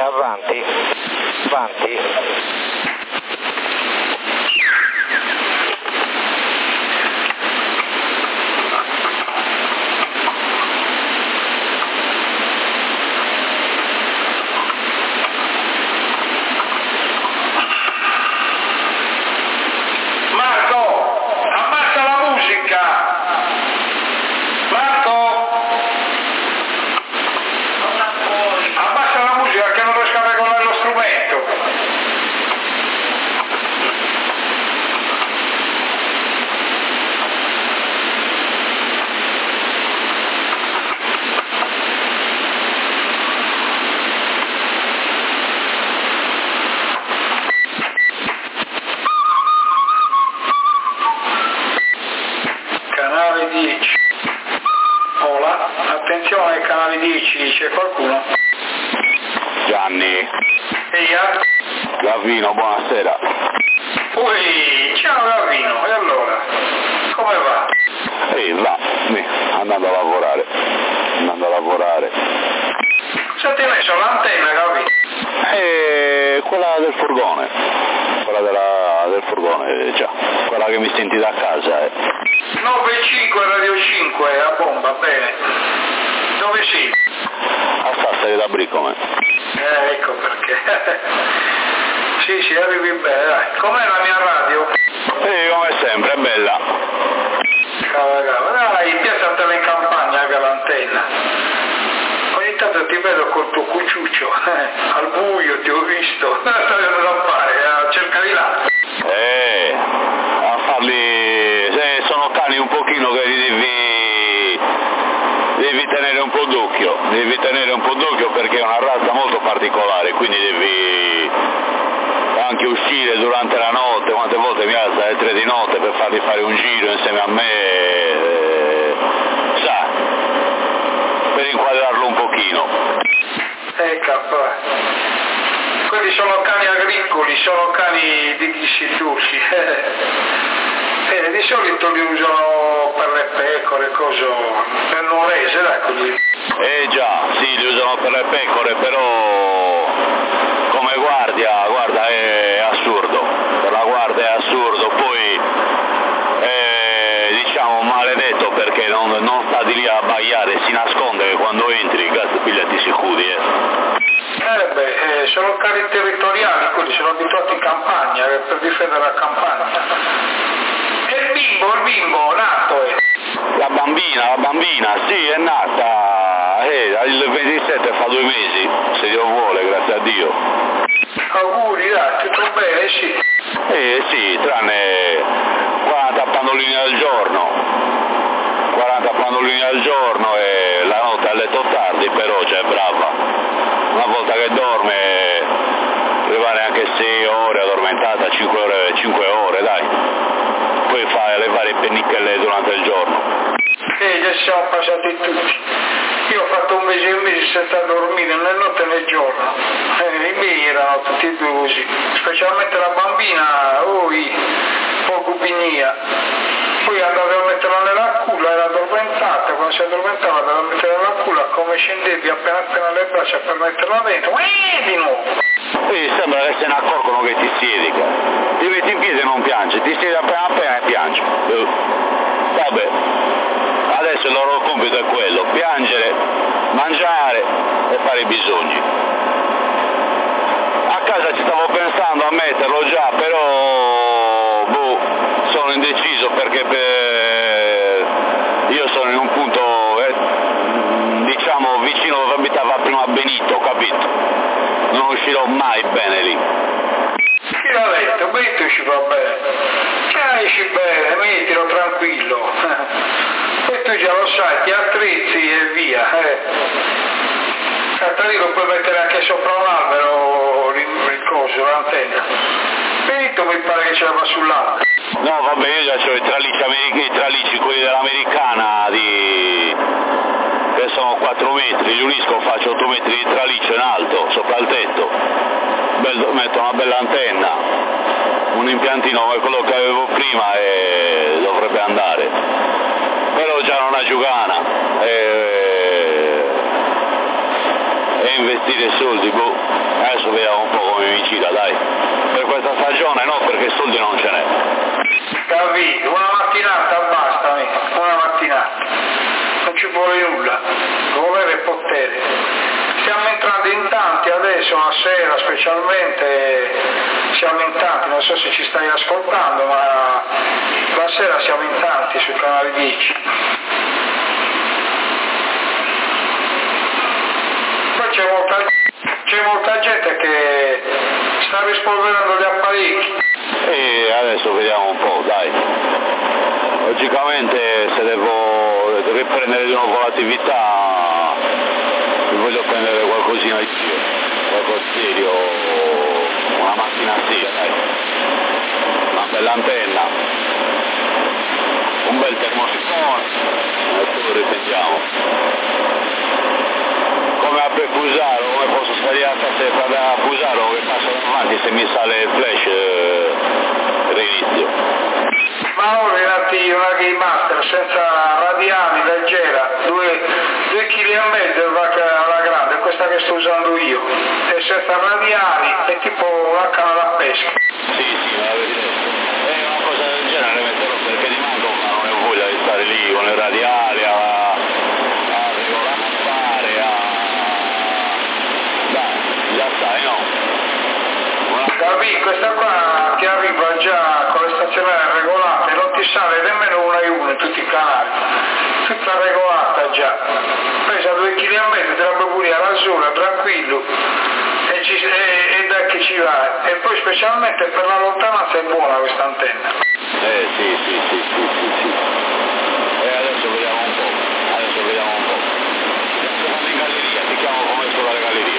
avanti, avanti. Canale 10. Hola, attenzione, canale 10, c'è qualcuno? Gianni. Eia? Gavino, buonasera. Ui, ciao Gavino, e allora? Come va? Va, andando a lavorare. Se ti hai messo l'antenna, Gavino? Quella del furgone. Del furgone, già. Quella che mi senti da casa, 95 Radio 5, a bomba, bene. Dove sei? A Sassari da Bricome. Ecco perché. Sì, arrivi bene, dai. Com'è la mia radio? Come sempre, è bella. Cava, dai, piazzatela in campagna che l'antenna. Ogni tanto ti vedo col tuo cucciuccio, al buio ti ho visto, stai andando a fare, a cercare di là. A farli, sono cani un pochino che li devi tenere un po' d'occhio, perché è una razza molto particolare, quindi devi anche uscire durante la notte. Quante volte mi alzo alle 3 di notte per farli fare un giro insieme a me, per inquadrarlo un pochino. Quelli sono cani agricoli, sono cani di ghissitursi. Di solito li usano per le pecore, per nuorese, dai, così. Già, sì, li usano per le pecore, però come guardia, guarda, è assurdo. Per la guardia è assurdo, poi diciamo maledetto perché non sta di lì a abbaiare, si nasconde che quando entri, cazzo, pigliati sicuri, sono cani territoriali, quelli sono abituati in campagna, per difendere la campagna. E il bimbo, nato è? La bambina, sì, è nata, il 27 fa 2 mesi, se Dio vuole, grazie a Dio. Auguri, dai, tutto bene, sì. Sì, tranne 40 pannolini al giorno e la notte a letto tardi, però è brava. Una volta che dorme rimane anche 6 ore addormentata, 5 ore, dai. Poi fa le varie pennicchelle durante il giorno. Già siamo passati tutti. Io ho fatto 1 mese e mese senza dormire né notte né giorno. I miei erano tutti e 2 così, specialmente la bambina, poco pignia. Poi andavo a metterla nella culla, era addormentata, quando si addormentava andavo a metterla nella culla, come scendevi appena le braccia per metterla dentro, di nuovo. Sembra che se ne accorgono che ti siedi, ti metti in piedi e non piangi, ti siedi appena e piangi. Vabbè, adesso il loro compito è quello, piangere, mangiare e fare i bisogni. A casa ci stavo pensando a metterlo già, però sono indeciso perché io sono in un punto diciamo vicino dove abitava prima Benito, capito? Non uscirò mai bene lì. Chi l'ha detto? Benito ci va bene. Esci bene, mettilo tranquillo. Poi tu già lo sai, ti attrezzi e via. Lì lo puoi mettere anche sopra un albero, l'antenna. Benito mi pare che ce la va sull'albero. No, vabbè, io già ho i tralicci, quelli dell'americana che sono 4 metri, li unisco, faccio 8 metri di traliccio in alto, sopra il tetto, metto una bella antenna, un impiantino come quello che avevo prima e dovrebbe andare, però già non ha giugana, e investire soldi, Adesso vediamo un po' come mi gira, dai. Per questa stagione no, perché soldi non ce n'è. Capito? Una mattinata basta, una mattinata. Non ci vuole nulla. Volere e potere. Stiamo entrando in tanti adesso, la sera specialmente, siamo in tanti, non so se ci stai ascoltando, ma la sera siamo in tanti sul canale 10. Poi c'è molta gente che sta rispolverando gli apparecchi. E adesso vediamo un po', dai. Logicamente se devo riprendere di nuovo l'attività mi voglio prendere qualcosina di più, qualcosa di serio, una macchina seria, dai. Una bella antenna, un bel termosifone, e poi lo riprendiamo. Come a Busaro, come posso sbagliare stasera da Busaro che passo davanti se mi sale il flash rinizio. Ma ora una Game Master senza radiali, leggera, 2,5 kg alla grande, questa che sto usando io, e senza radiali, è tipo una canna da pesca. Sì, me l'avevi detto. È una cosa del genere metterò perché di manco non ho voglia di stare lì con le radiali a regolare, dai, già sai, no? Capì, questa qua ti arriva già con le stazionarie regolate, non ti sale nemmeno una e uno in tutti i canali, tutta regolata già, pesa 2,5 kg, te la puoi pure alla sola, tranquillo, e da che ci va, e poi specialmente per la lontananza è buona questa antenna. Sì. E adesso vediamo un po', Siamo in galleria, ti chiamo come sono la galleria.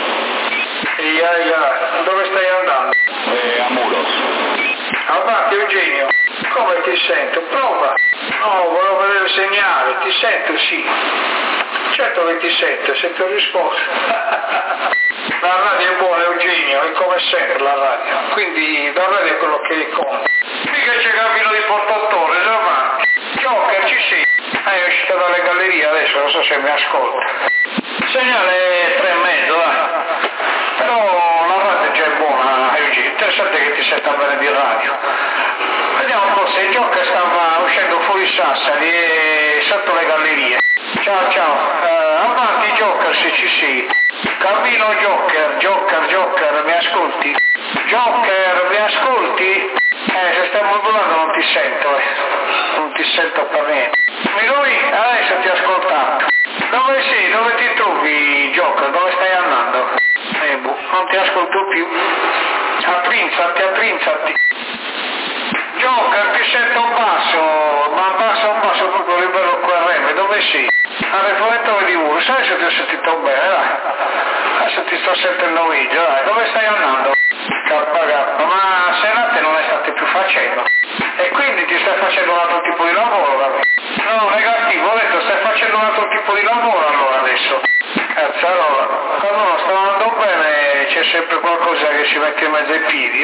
Dove stai andando? A Mulos. Avanti Eugenio, come ti sento? Prova. No, volevo vedere il segnale, ti sento sì. Certo che ti sento risposto. La radio è buona Eugenio, è come sempre la radio, quindi la radio è quello che conta. Mica c'è Cammino di Portattore, avanti. Joker ci sei. È uscito dalle gallerie adesso, non so se mi ascolta. Il segnale è 3,5, dai. Però la radio già è buona, Eugenio, interessante che ti senta bene di radio. Vediamo un po' se il Joker stava uscendo fuori Sassari e sotto le gallerie. Ciao, avanti Joker se ci sei. Cammino Joker, mi ascolti? Joker, mi ascolti? Se stai modulando non ti sento per niente. Lui adesso ti ho ascoltato. Dove sei? Dove ti trovi Joker? Dove stai andando? Non ti ascolto più. Attrinzati. Joker, ti sento basso proprio a livello QRM, dove sei? Al rifornitore di Urus, adesso ti ho sentito bene, dai. Adesso ti sto sentendo meglio, dai. Dove stai andando? K, ma serate non le state più facendo. E quindi ti stai facendo un altro tipo di lavoro, capito? No, negativo, ho detto stai facendo un altro tipo di lavoro allora adesso. Cazzarola, quando non sta andando bene c'è sempre qualcosa che ci mette in mezzo ai piedi,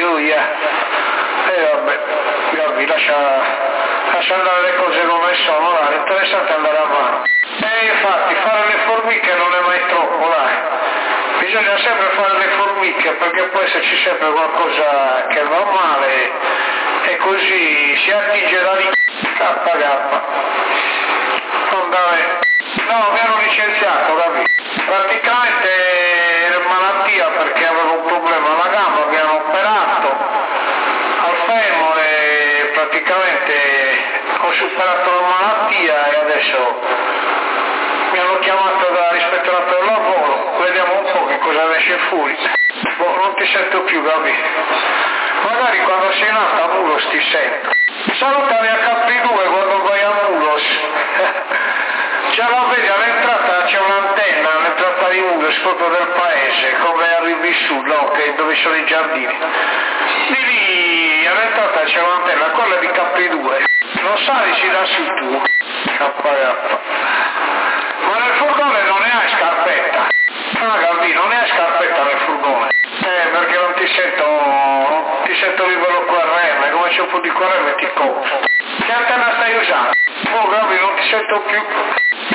vabbè, lascia andare le cose come sono, dai, l'interessante è andare avanti. Infatti fare le formiche non è mai troppo, dai. Bisogna sempre fare le formiche perché poi se c'è sempre qualcosa che va male e così si attinge da lì. K. Non dai. No, mi hanno licenziato, capito? Praticamente era malattia perché avevo un problema alla gamba, mi hanno operato al femore, praticamente ho superato la malattia e adesso mi hanno chiamato dall'ispettorato del lavoro, vediamo un po' che cosa esce fuori. Non ti sento più, capito? Magari quando sei nata a Mulos ti sento. Salutami a Capri2 quando vai a Mulos. Già la vedi all'entrata c'è un'antenna, all'entrata di Mulos, proprio del paese, come arrivi su, no? Che dove sono i giardini. Di lì all'entrata c'è un'antenna, quella di Capri2. Non sali, si dà su tu. KK. Ma nel furgone non ne hai scarpetta. Gabi, non ne hai scarpetta nel furgone. Perché non ti sento livello QRM, come c'è un po' di QRM ti copro. Che antenna stai usando? Gabi, non ti sento più.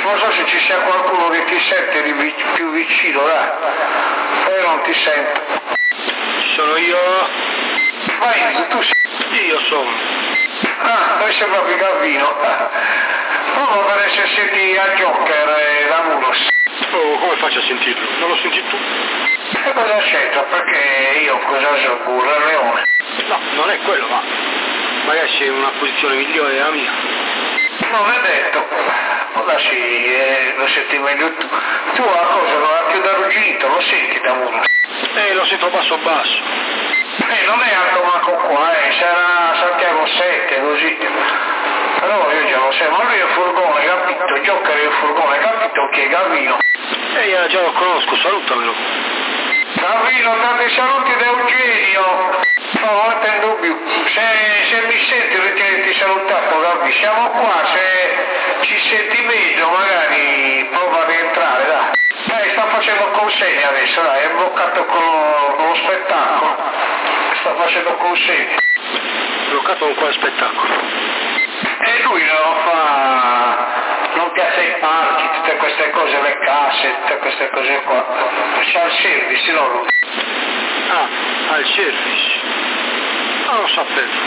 Non so se ci sia qualcuno che ti sente più vicino, dai. Io non ti sento. Sono io? Vai, tu sei. Io sono. Ah, noi sei proprio Gavino. Prova per se senti a Joker e la Mulos. Oh, come faccio a sentirlo? Non lo senti tu? E cosa c'entra? Perché io cosa so, burro e leone? No, non è quello, ma magari sei in una posizione migliore della mia. Non è detto. Ora sì, lo senti meglio tu. Tu la cosa lo hai più da ruggito, lo senti da Mulos? Lo sento basso basso. Non è alto manco qua, sarà Santiago 7, così. Però io già lo so, ma lui è il furgone, capito? Joker è il furgone, capito che è Gavino? Già lo conosco, salutamelo. Gavino, tanti saluti da Eugenio. No, non è in dubbio. Se mi senti, ritieni salutato, Gavi. Siamo qua, se ci senti meglio, magari prova a rientrare, dai. Sta facendo consegne adesso, dai, è bloccato con lo spettacolo. Sta facendo consegne. Bloccato con quale spettacolo? E lui non piazza i palchi, tutte queste cose, le casse, tutte queste cose qua. C'ha il service, no lui? Ah, il service. Non lo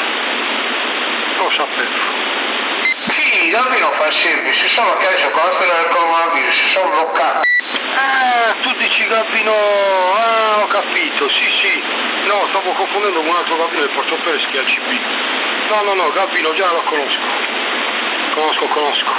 sapevo. Sì, Gavino fa il service, solo che adesso con la storia del coronavirus si sono bloccati. Tu dici Gavino, ho capito, sì. No, stavo confondendo con un altro Gavino del Porto Perez che è al CB. No, Gavino già lo conosco.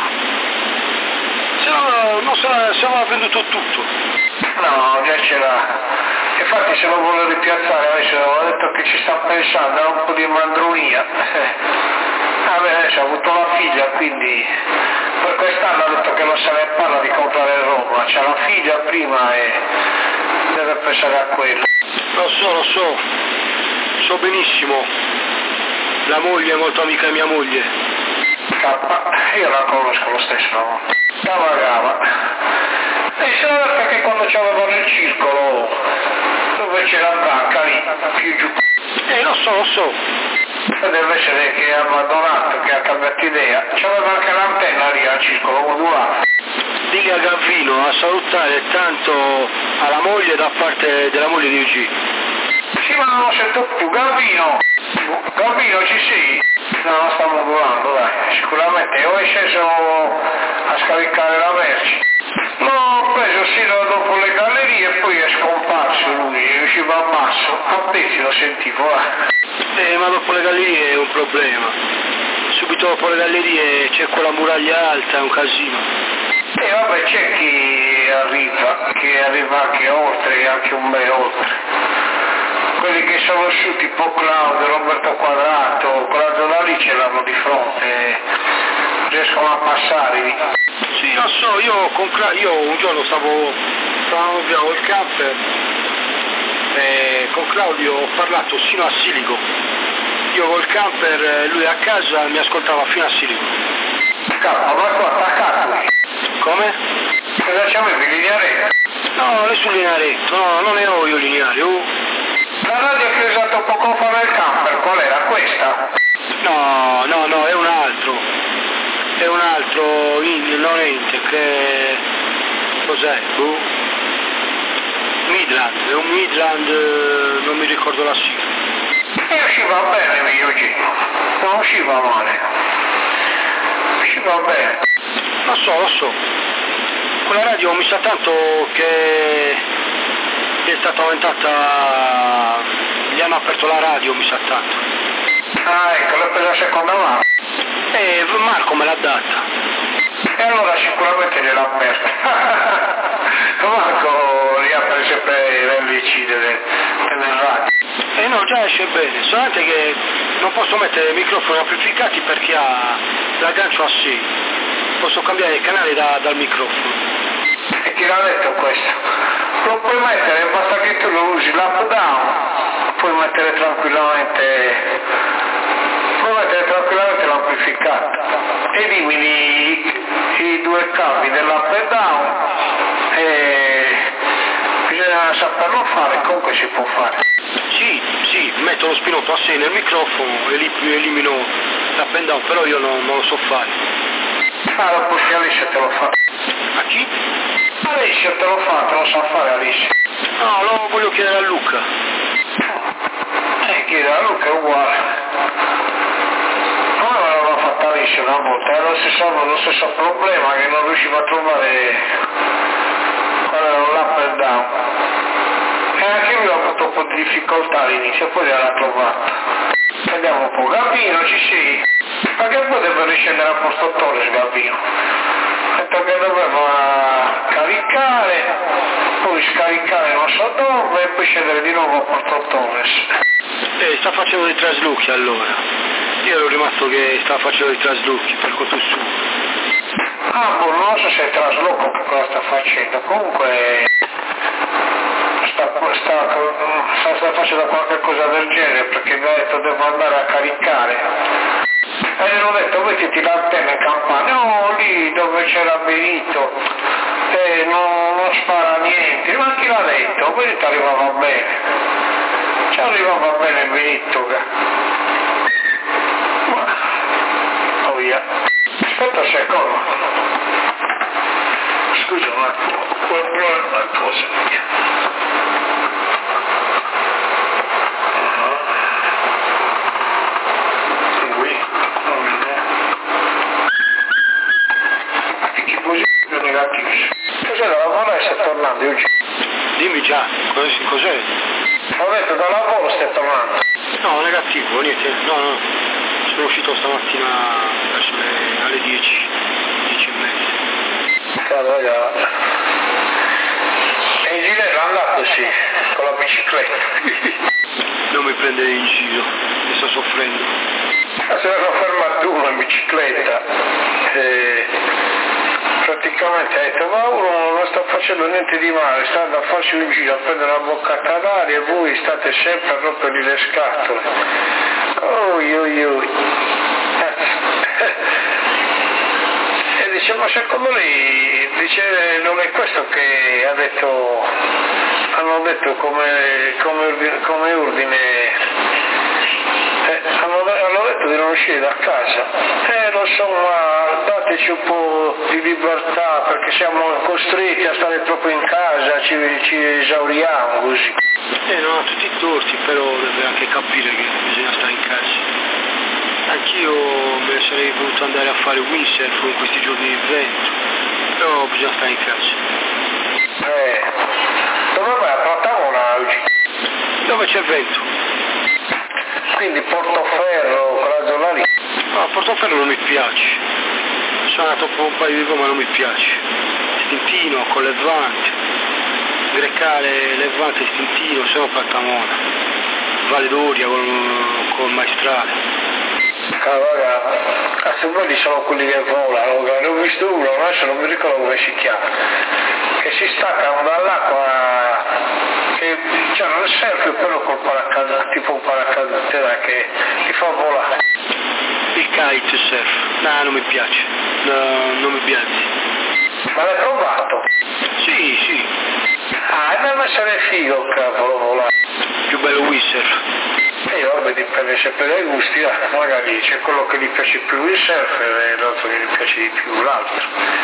Se l'ha venduto tutto. No, già ce l'ha. Infatti se lo vuole ripiazzare adesso ho detto che ci sta pensando, ha un po' di mandronia. Adesso ha avuto la figlia, quindi per quest'anno ha detto che non se ne parla di comprare Roma, c'ha la figlia prima e deve pensare a quello. Lo so benissimo, la moglie è molto amica di mia moglie. Io la conosco lo stesso, Gava. E se no perché quando c'avevano il circolo, dove c'era Branca lì, più giù. Lo so. Deve essere che ha abbandonato, che ha cambiato idea. C'aveva anche l'antenna lì al circolo modulare. Dica Gavino a salutare tanto alla moglie da parte della moglie di Eugenio. Sì, ma non lo sento più. Gavino, ci sei? No, sta modulando, dai. Sicuramente. O è sceso a scaricare la merce. No, ho preso sino dopo le gallerie e poi è scomparso lui, usciva a basso. A pezzi lo sentivo, ma dopo le gallerie è un problema. Subito dopo le gallerie c'è quella muraglia alta, è un casino. Vabbè, c'è chi arriva anche oltre, anche un bel oltre. Quelli che sono su tipo Claudio, Roberto Quadrato, quella zona lì ce l'hanno di fronte, riescono a passare lì. Sì, lo so, io un giorno stavo via col camper e con Claudio ho parlato sino a Silico. Io col camper, lui a casa mi ascoltava fino a Silico. Cavolo, ma qua attaccato lì. Come? Cosa c'avevi, lineare? No, nessun linearetto, no, non ne ho io lineare. La radio che hai usato poco fa nel camper, qual era questa? No, è un altro, non ente, che cos'è? Midland, è un Midland, non mi ricordo la sigla. E usciva bene mio Gino, non usciva male, usciva bene. Lo so, quella radio mi sa tanto che è stata aumentata, gli hanno aperto la radio, mi sa tanto. Ah, ecco, l'ho presa seconda mano. Marco me l'ha data. E allora sicuramente gliel'ha aperta. Marco riapre sempre l'LC del radio. No, già esce bene, solamente che non posso mettere microfoni amplificati perché ha l'aggancio a 6. Posso cambiare il canale dal microfono. E chi l'ha detto questo? Lo puoi mettere, basta che tu lo usi l'up down, puoi mettere tranquillamente l'amplificato. Elimini i due cavi dell'up e down e bisogna saperlo fare, comunque si può fare. Sì, metto lo spinotto a 6 nel microfono e elimino l'up and down, però io non lo so fare. Lo specialista te lo fa. Chi? Alessio te lo fa, te lo sa fare Alessio. No, lo voglio chiedere a Luca. Chiede a Luca è uguale. Come l'aveva fatta Alessio una volta? Era lo stesso problema che non riusciva a trovare qual era l'up and down. E anche lui ha avuto un po' di difficoltà all'inizio, poi l'ha trovata. Vediamo un po'. Gabino, ci sei? Ma che poi deve riscendere a Porto Torres, Gabino? Ha detto che doveva caricare, poi scaricare non so dove e poi scendere di nuovo a Porto Torres. Sta facendo dei traslochi allora. Io ero rimasto che stava facendo dei traslochi per conto suo. Boh, non so se è trasloco che cosa sta facendo, comunque sta facendo qualche cosa del genere perché mi ha detto devo andare a caricare. E gli ho detto mettiti l'antenna in campana, no, lì dove c'era Benito, non spara niente, ma chi l'ha detto? Benito arrivava bene, ci arrivava bene Benito. Oh via, aspetta un secondo, scusa un attimo, volevo provare una cosa. Cos'è da lavoro stai tornando oggi? Dimmi già, cos'è? Ho detto da lavoro stai tornando. No, negativo, niente, no. Sono uscito stamattina verso alle 10 e mezza. Cavolo, e in giro è andato sì, con la bicicletta. Non mi prendere in giro, mi sto soffrendo. Se l'hanno fermato uno in bicicletta. Praticamente ha detto ma uno non sta facendo niente di male, sta andando a farsi un giro a prendere una boccata d'aria e voi state sempre a rompergli le scatole. E dice ma secondo lei dice non è questo che hanno detto come ordine, hanno detto di non uscire da casa. Lo so, ma dateci un po' di libertà perché siamo costretti a stare troppo in casa, ci esauriamo così. Non ha tutti i torti, però deve anche capire che bisogna stare in casa. Anch'io me ne sarei voluto andare a fare windsurf in questi giorni di vento, però bisogna stare in casa. Dove vai? A Platavola oggi? Dove c'è vento? Quindi Portoferro, quella zona lì? No, Portoferro non mi piace. Sono andato un paio di volte ma non mi piace. Stintino, con Levante, Grecale, Levante, Stintino, siamo a Plattamona. Valle d'Oria con Maestrale. A quelli sono quelli che volano, ne ho visto uno, adesso non mi ricordo come si chiama, che si staccano dall'acqua, che c'hanno il surf però col paracadute, tipo un paracadute che ti fa volare. Il kite surf, no, non mi piace, no, non mi piace. Ma l'hai provato? Sì. Deve essere figo cavolo volare. Più bello windsurf. Vabbè, dipende sempre dai gusti, magari c'è quello che gli piace più il surf e l'altro che gli piace di più l'altro.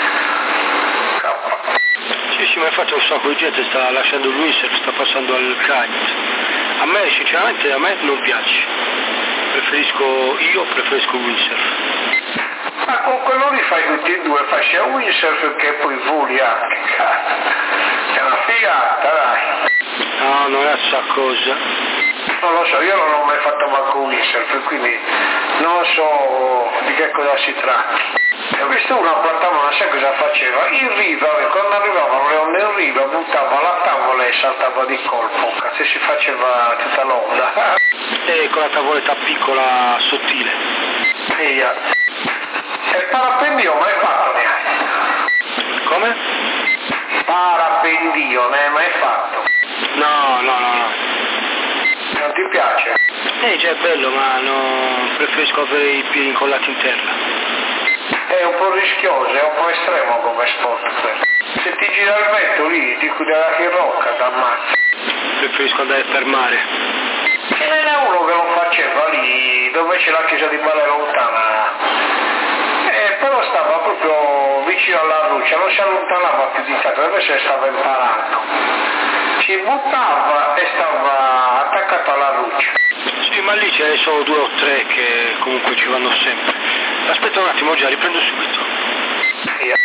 Sì, ma infatti un sacco di gente sta lasciando il windsurf, sta passando al kite. A me sinceramente non piace. Preferisco il windsurf. Ma con quello lì fai tutti e due, fai sia windsurf che poi voli anche, cazzo. È una figata, dai. No, non è sta cosa. Non lo so, io non ho mai fatto manco windsurf, quindi non so di che cosa si tratta. E ho visto una Plattamona, sai cosa faceva? In riva, quando arrivavano le onde in riva, buttava la tavola e saltava di colpo, cazzo, si faceva tutta l'onda. E con la tavoletta piccola, sottile. E il parapendio mai fatto neanche? Come? Parapendio, ne hai mai fatto? No. Non ti piace? Cioè è bello, ma preferisco avere i piedi incollati in terra. È un po' rischioso, è un po' estremo come sport quello. Se ti gira il vento lì, ti chiude la chirocca, t'ammazza. Preferisco andare per mare. Ce n'era uno che lo faceva lì, dove c'è la chiesa di Bale Lontana. Però stava proprio vicino alla ruccia, non si allontanava più di tanto, invece stava imparando. Si buttava e stava attaccato alla ruccia. Sì, ma lì ce ne sono 2 o 3 che comunque ci vanno sempre. Aspetta un attimo, già riprendo subito. Via.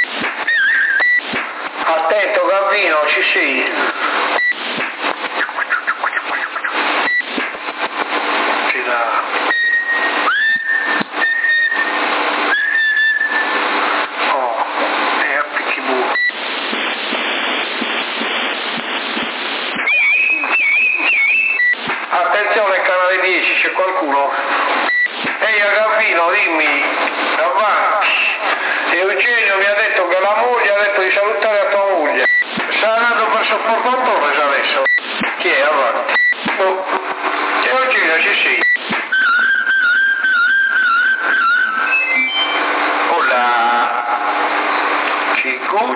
Attento Gavino, ci sei? Ci dà. Oh, e a picchibu. Attenzione, canale 10, c'è qualcuno? Ehi Gavino, dimmi, avanti. Eugenio mi ha detto che la moglie ha detto di salutare a tua moglie. Sta andando verso il portatore adesso. Chi è? Avanti. Oh. Eugenio, ci sei? Hola. Cicu.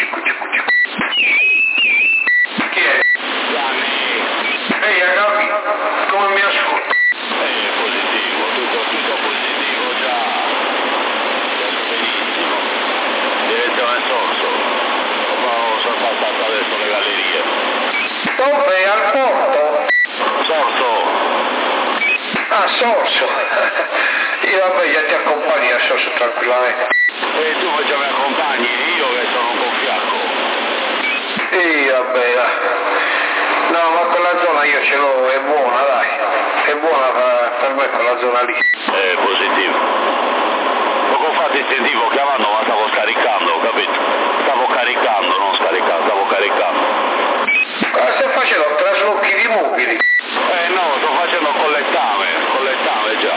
Chi è? Ehi Gavi, come mi ascolti? Positivo, tutto positivo, già. Benissimo. Direzione Sorso. Sono passato adesso le gallerie. Dove? Al porto? Sorso. Ah, Sorso. Io vabbè, già ti accompagni a Sorso tranquillamente. E tu invece mi accompagni, io che sono un po' fiacco. Vabbè, dai. No, ma quella zona io ce l'ho, è buona, dai. È buona per me quella zona lì. Positivo. Poco fa ti sentivo chiamando, ma stavo scaricando, capito? Stavo caricando, non scaricando, stavo caricando. Cosa stai facendo? Traslochi di mobili? No, sto facendo collettame già.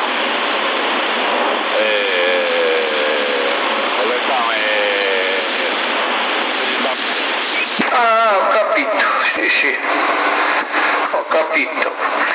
Collettame. Ah, ho capito, sì. Ho capito.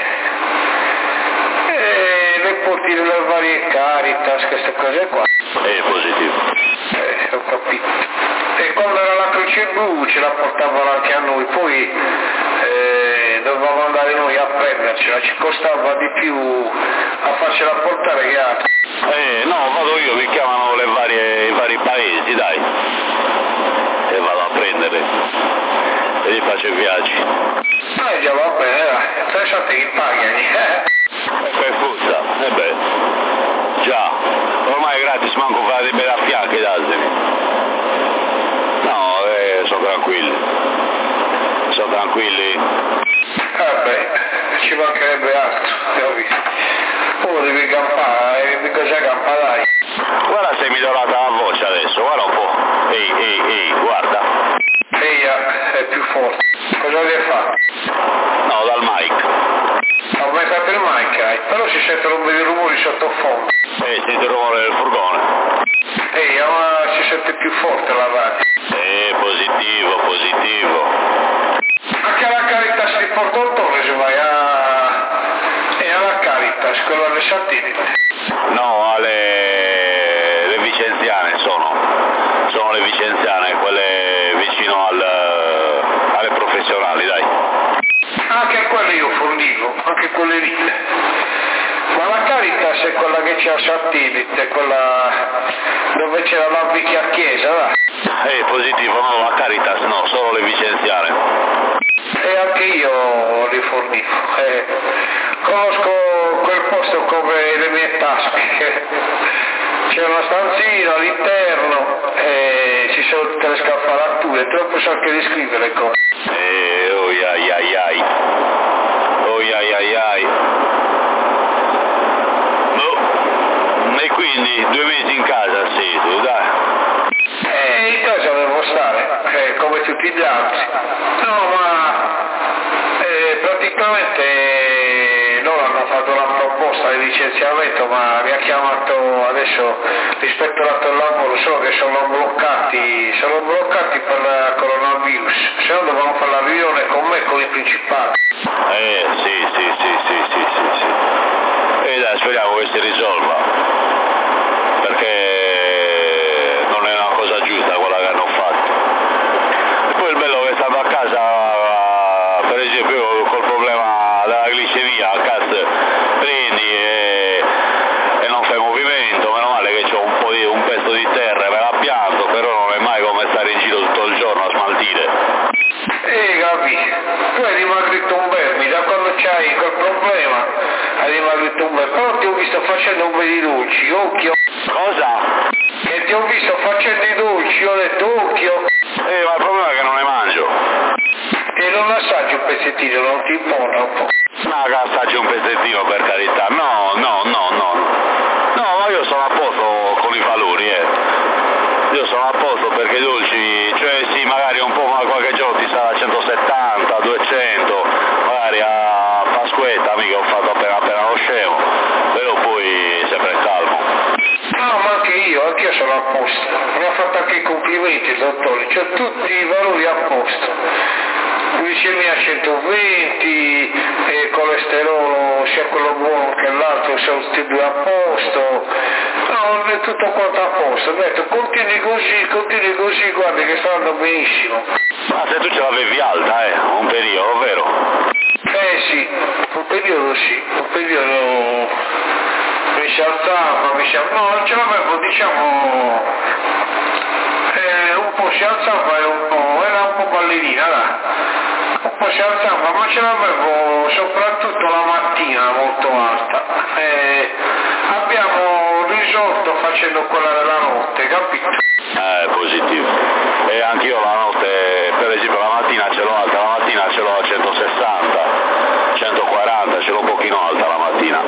Le porti delle varie Caritas, queste cose qua. Positivo. Ho capito. E quando era la Croce Blu ce la portavano anche a noi, poi dovevamo andare noi a prendercela, ci costava di più a farcela portare che altro. No, vado io, mi chiamano i vari paesi, dai. E vado a prendere. E gli faccio i viaggi. Già va bene, dai. Interessante che paghi. Per forza, già, ormai è gratis, manco fare bene a fianchi d'altri. No, sono tranquilli. Ci mancherebbe altro, capito? Uno deve campare, mica già campa, dai. Guarda se mi dorata la voce adesso, guarda un po'. Ehi, guarda. È più forte. Cosa deve fare? No, dal mic. Ha aumentato il mic, però si sentono dei rumori sottofondo. Senti il rumore del furgone. Ma si sente più forte la radio. Positivo. Anche alla Caritas di Portotore se vai alla Caritas, quella alle satellite. No, le Vicenziane sono le Vicenziane, quelle vicino alle professionali, dai. Anche quelle io fornivo, anche quelle lì. Ma la Caritas è quella che c'è a satellite, quella dove c'era la vecchia chiesa, va? Positivo, no, la Caritas no, solo le Vicenziane. E anche io li fornivo. Conosco quel posto come le mie tasche. C'è una stanzina all'interno e ci sono tutte le scaffalature, te lo posso anche descrivere come. E quindi 2 mesi in casa, sì, tu dai. In casa devo stare, come tutti gli altri. No, ma praticamente loro hanno fatto la proposta di licenziamento, ma mi ha chiamato adesso l'ispettorato del lavoro, solo che sono bloccati per il coronavirus, se no dovevano fare la riunione con me e con i principali. Sì. E dai, speriamo che si risolva, perché non è una cosa giusta quella che hanno fatto. E poi il bello che stando a casa, per esempio col problema della glicemia, a casa prendi e non fai movimento, meno male che c'ho un pezzo di terra, me la pianto, però non capì? Tu hai dimagrito un vermi, da quando c'hai quel problema hai dimagrito un vermi, però ti ho visto facendo un po' di dolci, occhio. Cosa? Che ti ho visto facendo i dolci, ho detto occhio. Ma il problema è che non ne mangio. E non assaggi un pezzettino, non ti impone un po'. No, che assaggi un pezzettino per carità, no, ma io sono a posto con i valori, Io sono a posto perché i dolci, cioè sì, magari un po', ma qualche giorno ti sarà 170, 200, magari a Pasquetta, mica ho fatto appena lo scemo, però poi sempre calmo. No, ma anche io sono a posto. Mi ha fatto anche i complimenti il dottore, c'ho tutti i valori a posto. Glicemia a 120, colesterolo sia quello buono che l'altro, sono tutti e due a posto, no, è tutto quanto a posto. Ho detto continui così, guardi che sta andando benissimo. Ma se tu ce l'avevi alta, un periodo, vero? Sì, un periodo mi si alzava, no, non ce l'avevo, diciamo, un po' si alzava e era un po' ballerina, un po' si alzava, ma ce l'avevo soprattutto la mattina molto alta. Abbiamo risolto facendo quella della notte, capito? Positivo. E anch'io la notte, per esempio la mattina ce l'ho alta, la mattina ce l'ho a 160, 140, ce l'ho un pochino alta la mattina.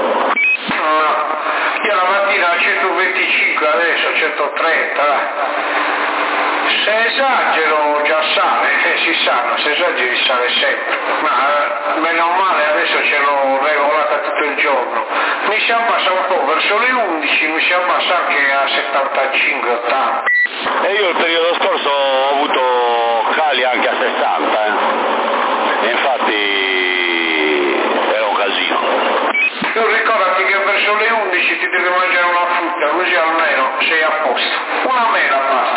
Io la mattina a 125, adesso 130, Se esagero già sale, si sanno, se esageri sale sempre, ma bene o male adesso ce l'ho regolata tutto il giorno. Mi si abbassa un po' verso le 11, mi si abbassa anche a 75-80. E io il periodo scorso ho avuto cali anche a 60, e infatti era un casino. Tu ricordati che verso le 11 ti devi mangiare una frutta, così almeno sei a posto. Una mela basta.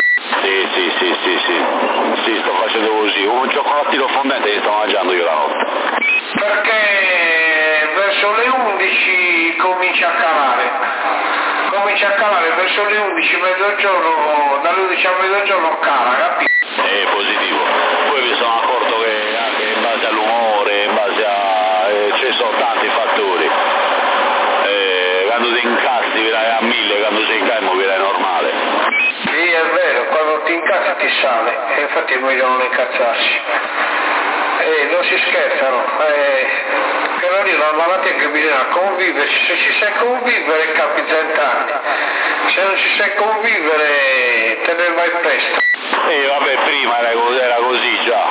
Sì, sto facendo così, un cioccolatino fondente che sto mangiando io la notte. Perché verso le 11 comincia a calare, verso le 11 mezzogiorno, dalle 11 a mezzogiorno cala, capito? È positivo, poi mi sono accorto che anche in base all'umore, in base a... ci sono tanti fattori, quando ti incazzi virai a 1000, quando sei calmo virai normale. Sì, è vero, quando ti incazzi ti sale, e infatti è meglio non incazzarsi. Non si scherzano, però lì è una malattia che bisogna convivere, se ci sai convivere capi 30 anni, se non ci sai convivere te ne vai presto. Vabbè, prima era così già,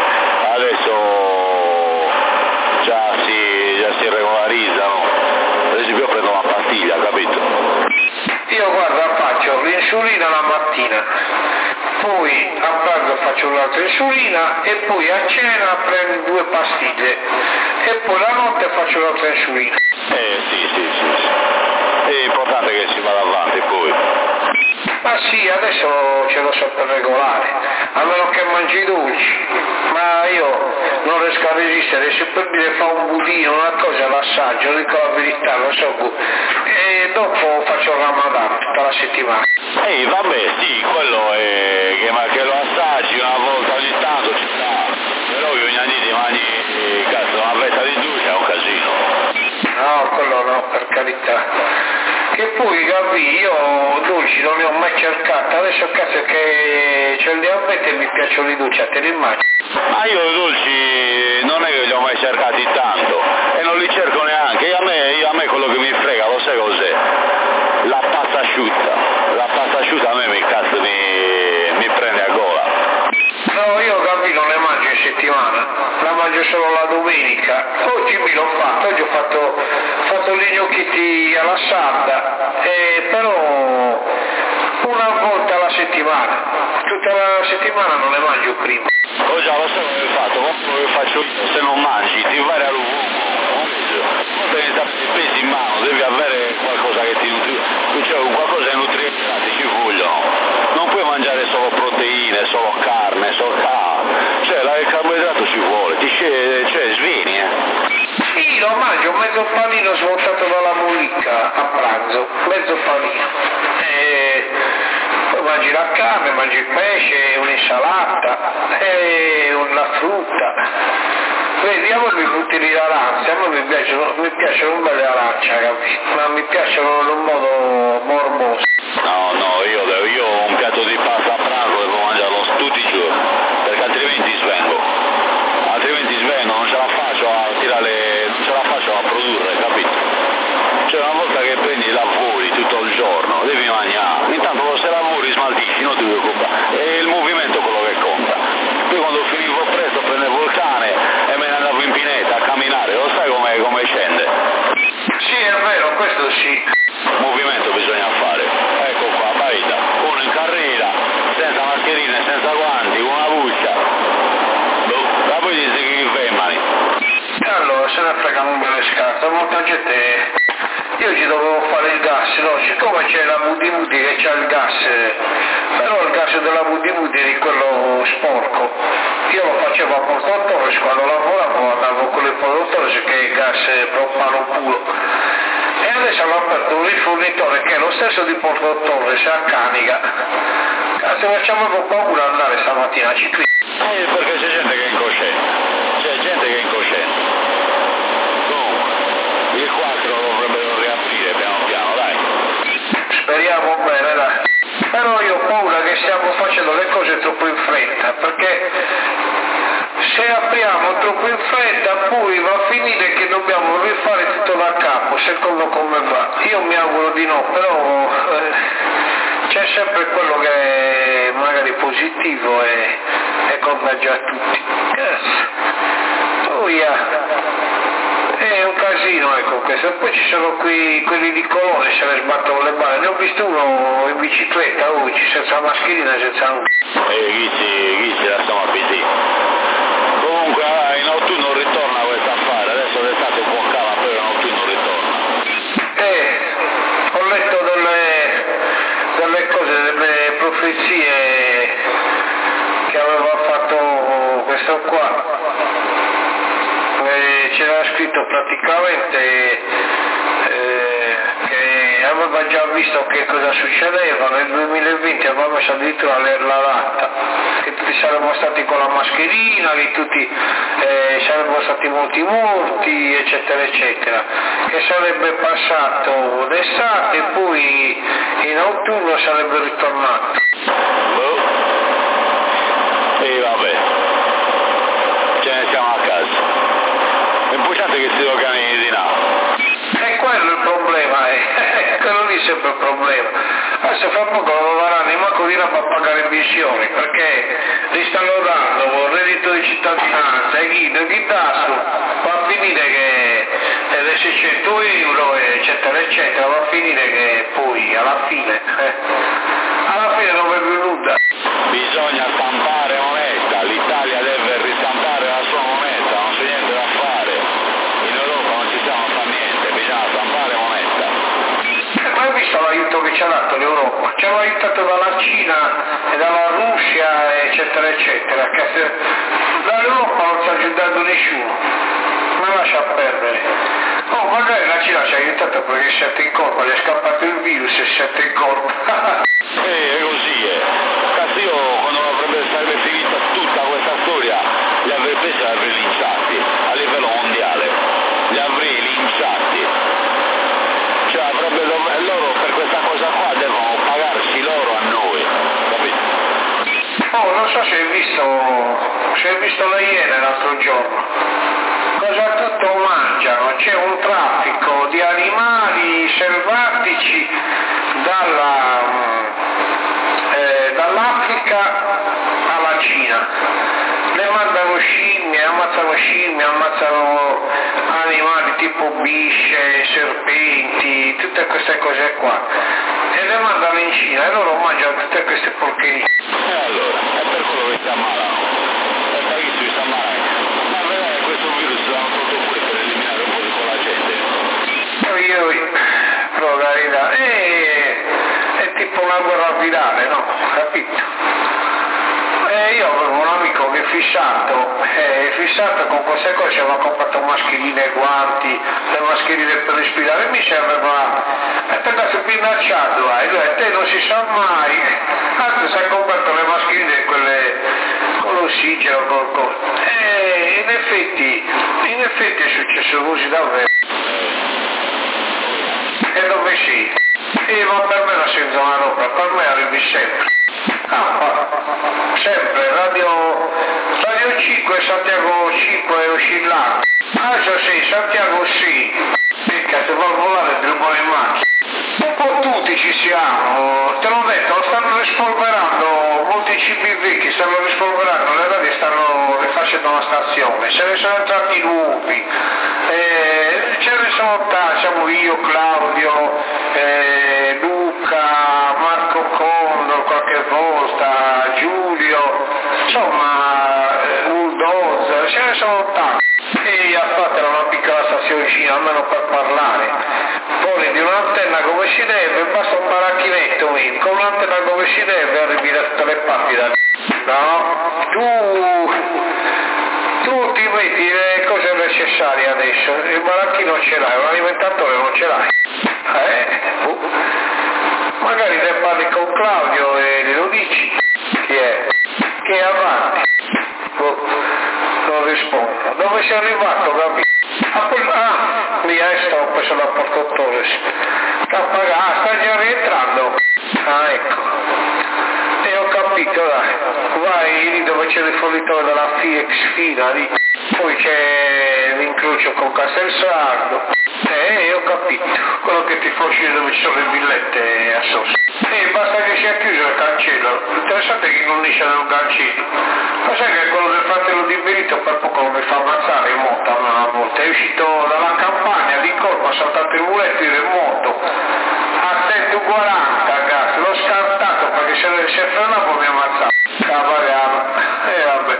adesso già si regolarizzano, ad esempio io prendo una pastiglia, capito? Io guarda faccio l'insulina la mattina, poi a pranzo faccio un'altra insulina e poi a cena prendo 2 pastiglie e poi la notte faccio l'altra insulina. Sì. È importante che si vada avanti poi. Ma sì, adesso ce lo so per regolare, a meno che mangi dolci, ma io non riesco a resistere, se per dire fa un budino, una cosa l'assaggio, dico la verità, lo so, e dopo faccio il Ramadan tutta la settimana. Vabbè, sì, quello è che lo assaggi una volta ogni tanto ci sta, però che ogni anno ti mangi, cazzo, una fetta di dolce è un casino. No, quello no, per carità. Che poi, Gabi, io dolci non ne ho mai cercato, adesso cazzo che c'è il diabete e mi piacciono i dolci, a te li immagini? Ma io i dolci non è che li ho mai cercati tanto, e non li cerco neanche, a me quello che mi frega, lo sai cos'è? La pasta asciutta a me mi prende a gola. No, io Gabi non ne mangio in settimana, la mangio solo la domenica. Oggi mi l'ho fatto, oggi ho fatto gli gnocchetti alla sarda, però una volta alla settimana, tutta la settimana non ne mangio prima. Oh già, lo sai come ho fatto, quello che faccio io, se non mangi ti vai all'uomo, non devi stare pesi in mano, devi avere qualcosa che ti nutri, cioè qualcosa di nutrienti ci vogliono, non puoi mangiare solo proteine, solo carne, cioè il carboidrato ci vuole, cioè sveni, Sì, lo mangio, mezzo panino smontato dalla mollicca a pranzo, mezzo panino. mangi la carne, mangi il pesce, un'insalata, la frutta. Vedi, a voi mi butti lì l'arancia, a me mi piacciono un bel arancia, capito? Ma mi piacciono in un modo morboso. No, io ho un piatto di pasta a pranzo devo mangiarlo tutti i giorni, perché altrimenti svengo, non ce la faccio a tirare, non ce la faccio a produrre, capito? Cioè una volta che prendi lavori tutto il giorno, devi mangiare, intanto se lavori smaltisci, non ti preoccupare, è il movimento quello che conta. Poi quando finivo presto prendevo il cane e me ne andavo in pineta a camminare, lo sai come scende? Sì, è vero, questo sì. Movimento bisogna fare, ecco qua, baita, uno in carriera, senza mascherine, senza guanti, con una buccia, da poi dice che fermani. Allora, se ne fregano un bel scarto, molta gente, io ci dovevo fare il gas, no? Siccome c'è la Muti che c'ha il gas, però il gas della Muti di quello sporco, io lo facevo a Porto Torres, quando lavoravo andavo con le Porto Torres che il gas propano puro. E adesso hanno aperto un rifornitore che è lo stesso di Porto Torres a Canica. Cazzo, facciamo un po' paura andare stamattina a Ciclino. Perché c'è gente che è incosciente, comunque, il 4 lo dovrebbero riaprire piano piano, dai. Speriamo bene, dai. Però io ho paura che stiamo facendo le cose troppo in fretta, perché se apriamo troppo in fretta poi va a finire che dobbiamo rifare tutto da capo, secondo come va. Io mi auguro di no, però c'è sempre quello che è magari positivo e contagia tutti. Oh yeah. È un casino, ecco questo. Poi ci sono qui quelli di Colone, se ne sbattono le balle. Ne ho visto uno in bicicletta oggi, senza mascherina, senza un... Chi ci la stiamo abitando? Comunque in autunno ritorna questo affare, adesso l'estate un po' cala, poi in autunno ritorna. Ho letto delle cose, delle profezie che aveva fatto questo qua. C'era scritto praticamente che aveva già visto che cosa succedeva nel 2020, aveva messo addirittura l'allerta, che tutti saremmo stati con la mascherina, che tutti sarebbero stati molti morti, eccetera eccetera, che sarebbe passato d'estate e poi in autunno sarebbe ritornato. E vabbè, ce ne siamo a casa. L'importante è che si organizzi now. E quello è il problema, quello lì è sempre il problema. Adesso fra poco non avranno i manco di roba a pagare pensioni, perché li stanno dando un reddito di cittadinanza e chi tasso va a finire che dei 600 euro eccetera eccetera, va a finire che poi alla fine non è più nulla. Bisogna stampare moneta, l'Italia deve ristampare la sua moneta, non c'è niente da fare. In Europa non ci siamo a fare niente, bisogna stampare moneta. Ma hai visto l'aiuto che ci ha dato l'Europa? Ci hanno aiutato dalla Cina e dalla Russia eccetera eccetera, che dall'Europa non ci ha aiutato nessuno, ma lascia perdere. Oh, magari la Cina ci ha aiutato perché siete in colpa, gli è scappato il virus e siete in colpa. È così, Cazzo, io quando sarebbe finita tutta questa storia li avrei presi e li avrei linciati a livello mondiale, li avrei linciati. Cioè loro per questa cosa qua devono pagarsi loro a noi, capito? Oh, non so se hai visto le Iene l'altro giorno. Cosa tutto mangiano? C'è un traffico di animali selvatici dall'Africa alla Cina. Le mandano scimmie, ammazzano animali tipo bisce, serpenti, tutte queste cose qua. E le mandano in Cina e loro mangiano tutte queste porcherie. E allora, è per quello che sta malando. È per questo che sta malando. Ma vedete questo virus l'hanno fatto pure per eliminare un po' di quella gente. Però la verità è tipo una guerra virale, no? Capito? Io avevo un amico che fissato con queste cose, aveva comprato mascherine, guanti, le mascherine per respirare, mi serve e per caso pinacciato, te non si sa mai, anzi si è comprato le mascherine quelle con l'ossigeno, in effetti è successo così davvero. E dove sì? Ma per me non senza una roba, per me arrivi sempre. Sempre, Radio 5, Santiago 5 oscillante. Sì, Santiago sì. Perché se vuol volare del buone macchine. Un po' tutti ci siamo, te l'ho detto, stanno rispolverando, molti CPV stanno rispolverando, le radio stanno rifacendo la stazione, se ne sono entrati nuovi, ce ne sono tanti, siamo io, Claudio, Luca, Marco Condor qualche volta, Giulio, insomma, Bulldozer, ce ne sono tanti. E a fatto una piccola stazioncina, almeno per parlare. Poi di un'antenna come si deve, basta un paracchinetto, con un'antenna come si deve arrivi da tutte le parti da... No? Tu ti metti le cose necessarie adesso, il baracchino ce l'hai, un alimentatore non ce l'hai. Magari ne parli con Claudio e glielo dici. Chi è? Che è avanti? Non rispondo. Dove sei arrivato, capito? Ho preso la portatore. Sta già rientrando. Ecco. E ho capito, dai. Vai lì dove c'è il fornitore della FIEX fina lì. Poi c'è l'incrocio con Castelsardo. Ho capito. Quello che ti fa uscire dove ci sono le villette a Sosa. Basta che sia chiuso il cancello. Interessante che non dice un cancello. Ma sai che quello del fratello di Benito per poco mi fa ammazzare in moto una volta. È uscito dalla campagna di colpo, ha saltato il muletto in moto a 140 gas, l'ho scartato perché se frenavo mi ammazzava. Cavagava. Vabbè.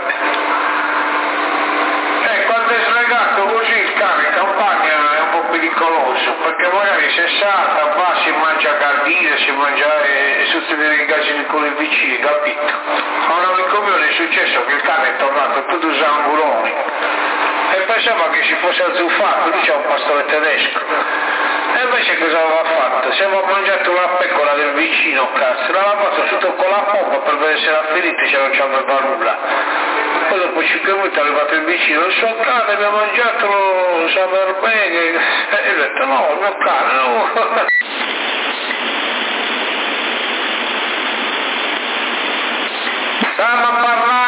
Quando è slegato così il cane in campagna è un po' pericoloso, perché magari se salta, va, si mangia gardine, si mangia e succede dei casini con i vicini, capito? A un amico mio è successo che il cane è tornato tutto zangulone e pensava che si fosse azzuffato, diceva un pastore tedesco. E invece cosa aveva fatto? Si aveva mangiato una pecora del vicino, cazzo, l'aveva fatto sotto con la pompa per vedere se era ferito e se non ci aveva nulla. Poi dopo 5 minuti è arrivato il vicino, il suo cane mi ha mangiato lo sapere bene, e ho detto no, il mio cane no. Stanno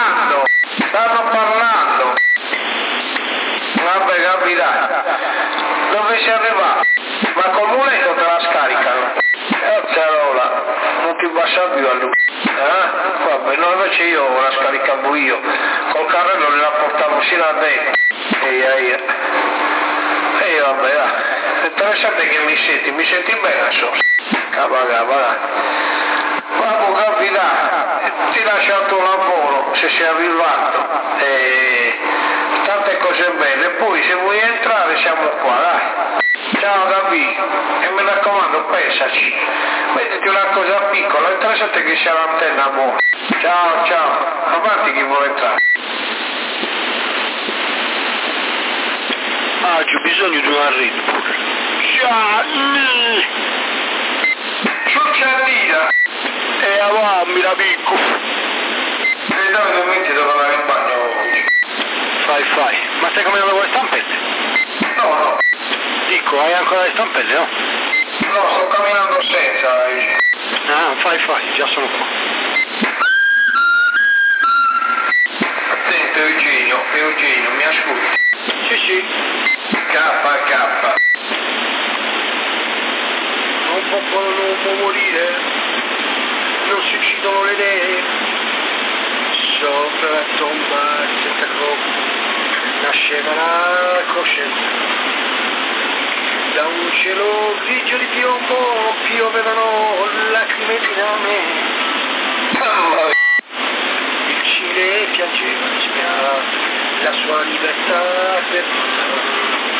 parlando. Vabbè, capita. Dove sei arrivato? Ma col muletto te la scaricano. Cazzarola, non ti basta più a lui. Vabbè, no, invece io la scaricavo io. Col carrello la portavo sino a dentro. Vabbè, va. Interessante che mi senti bene adesso. Cavagava. Vabbè, capita. Ti lasciato lavoro se sei arrivato. Tante cose belle. Poi se vuoi entrare siamo qua, dai. Ciao Gabi, e mi raccomando, pensaci. Vediti una cosa piccola, interessante che sia l'antenna buona. Ciao, avanti chi vuole entrare. C'ho bisogno di una Red Bull. Gianni! Succedita! E avanti la picco. E dove dormiti dove andare in bagno oggi? Fai. Ma stai camminando con le stampelle? No. Dico, hai ancora le stampelle, no? No, sto camminando senza. Fai, già sono qua. Attento Eugenio, mi ascolti? Sì. K. Non può morire, non si uccidono le idee. Sopra la tomba senza corpo nasceva la coscienza. Da un cielo grigio di piombo piovevano lacrime di rame. Il Cile piangeva la sua libertà perduta.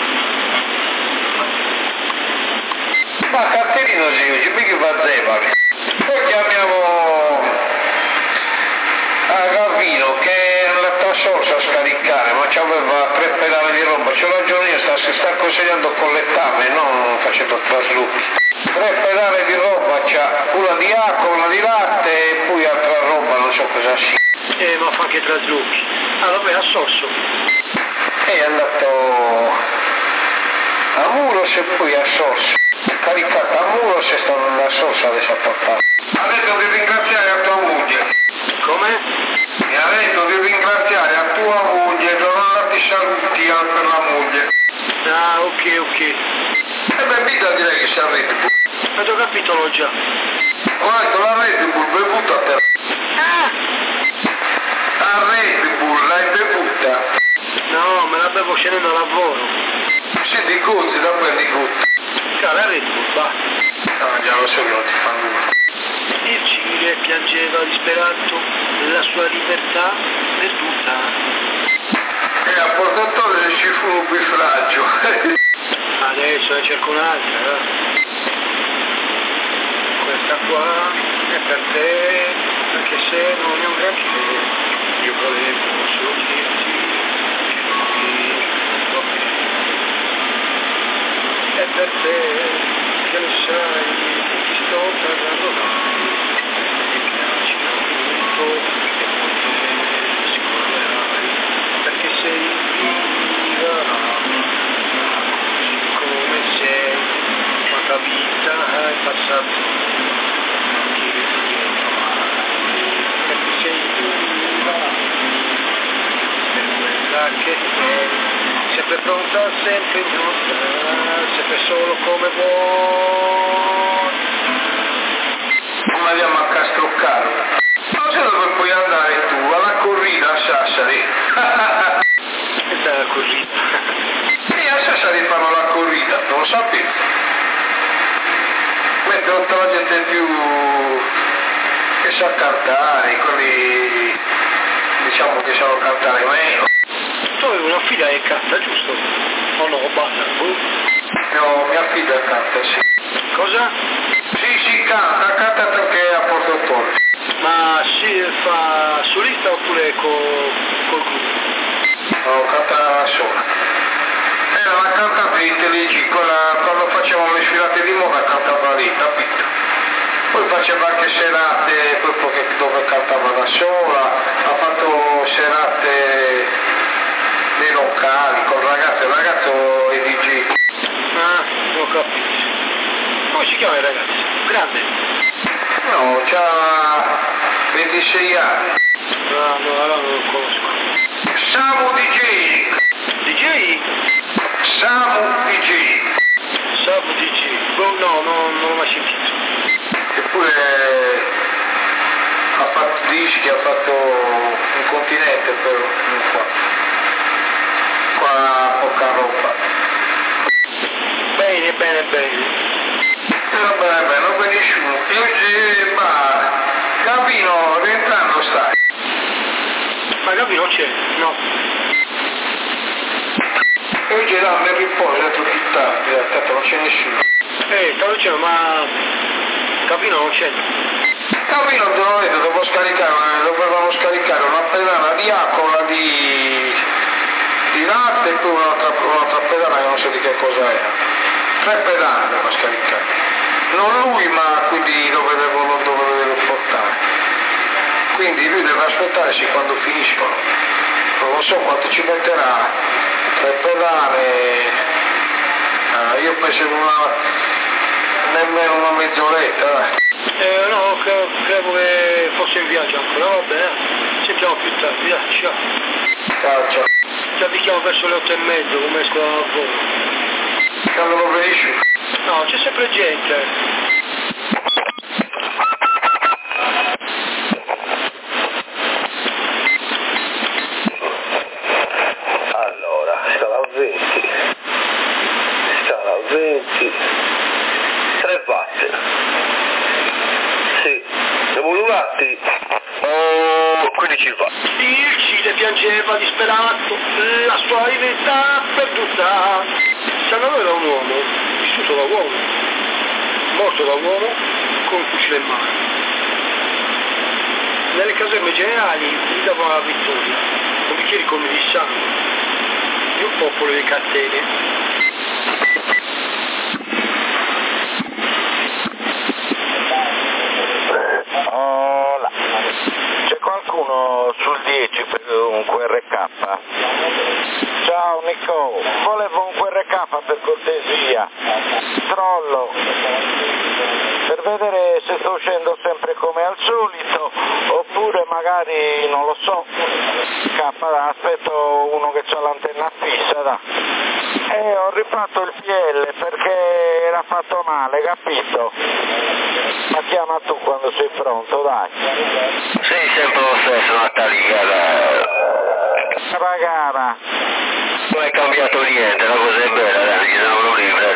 Ma Caterino sì, mica fa zebari. Poi chiamiamo a Gavino che è la tua sorsa. facendo traslochi. 3 pedane di roba, c'ha una di acqua, una di latte e poi altra roba, non so cosa sia. Ma fa anche traslochi. Ah vabbè, a Sorso. È andato a Muros e poi a Sorso. Caricato a Muros e stanno andando a Sorso adesso a portare. Ha detto di ringraziare a tua moglie. Come? Mi ha detto di ringraziare a tua moglie, non darti saluti per la moglie. Ah, ok. E bevita direi che sia Red Bull. Ho capito, l'ho già. Ho detto la Red Bull bevuta per... La Red Bull l'hai bevuta? No, me la bevo scendendo a lavoro. Sì, di gozzi, da quelli di gozzi. La Red Bull, va. No, già lo so che non ti fanno nulla. Il Cile piangeva disperato la sua libertà perduta. E a portatore ci fu un bifraggio. Adesso ne cerco un'altra. Questa qua è per te, anche se non è un granché. Io volevo solo dirti che qui va bene. È per te che lo sai, ti sto parlando mai. Mi piaci molto e con te sicuramente, perché sei viva, così come sei, quanta vita hai passato, non ti rifiuto mai, perché sei viva, per quella che sei. Sempre pronta, sempre ignota, sempre solo come vuoi. Come andiamo a Castroccaro? Non so dove puoi andare tu, alla corrida a Sassari. Questa è la corrida. Sì, a Sassari fanno la corrida, non lo sapevo. Mettono tutta la gente più che sa cantare, quelli diciamo che sanno cantare meno. Tu avevi una figlia che canta, giusto? O no, basta. No, mia figlia canta, sì. Cosa? Sì, canta perché è a Porto Torre. Ma si fa solista oppure col gruppo? No, canta da sola. Era una cantatrice lì, quando facevamo le sfilate di moda cantava lì, capito? Poi faceva anche serate dove cantava da sola, ha fatto serate nei locali con il ragazzo è DJ. Ah, ho capito. Come si chiama il ragazzo? Grande? No, c'ha 26 anni. No, allora non lo conosco. Samu DJ. DJ? Samu DJ. Samu DJ. No, non l'ho mai sentito. Eppure ha fatto dischi, ha fatto un continente però non qua poca roba. Bene. Non benissimo. Ma Gabino rientrando stai? Ma Gabino c'è? No. Oggi là nel riposo dentro più tardi, tanto non c'è nessuno. Stavo dicendo, ma Gabino non c'è. Gabino dovevamo scaricare una pedana di acqua, una di latte e poi un'altra pedana che non so di che cosa era. 3 pedane doveva scaricare. Non lui, ma quindi dove devo portare. Quindi lui deve aspettarsi quando finiscono. Non lo so quanto ci metterà. 3 pedane. Io penso nemmeno una mezz'oretta, dai. No, credo che fosse in viaggio ancora, vabbè. Sentiamo più tardi, dai, ciao. Ciao. Ci avviciniamo verso le 8:30, come esco dal lavoro. Quando lo venisci? No, c'è sempre gente. Allora, scala a 20, 3 watt. Sì, ne modulati? 15 watt. Il Cile piangeva disperato, la sua libertà perduta. Salvador era un uomo, vissuto da uomo, morto da uomo, con un fucile in mano. Nelle caserme generali gridava la vittoria, con bicchieri come di sangue, e un popolo di catene. Ciao Nico, volevo un QRK per cortesia, crollo, per vedere se sto uscendo sempre come al solito, oppure magari, non lo so, aspetto uno che c'ha l'antenna fissa, da. Ho rifatto il PL perché era fatto male, capito? Ma chiama tu quando sei pronto, dai. Sei sempre lo stesso, Natalia. Ragara. Non è cambiato niente, la cosa è bella, dai, ci sono libera,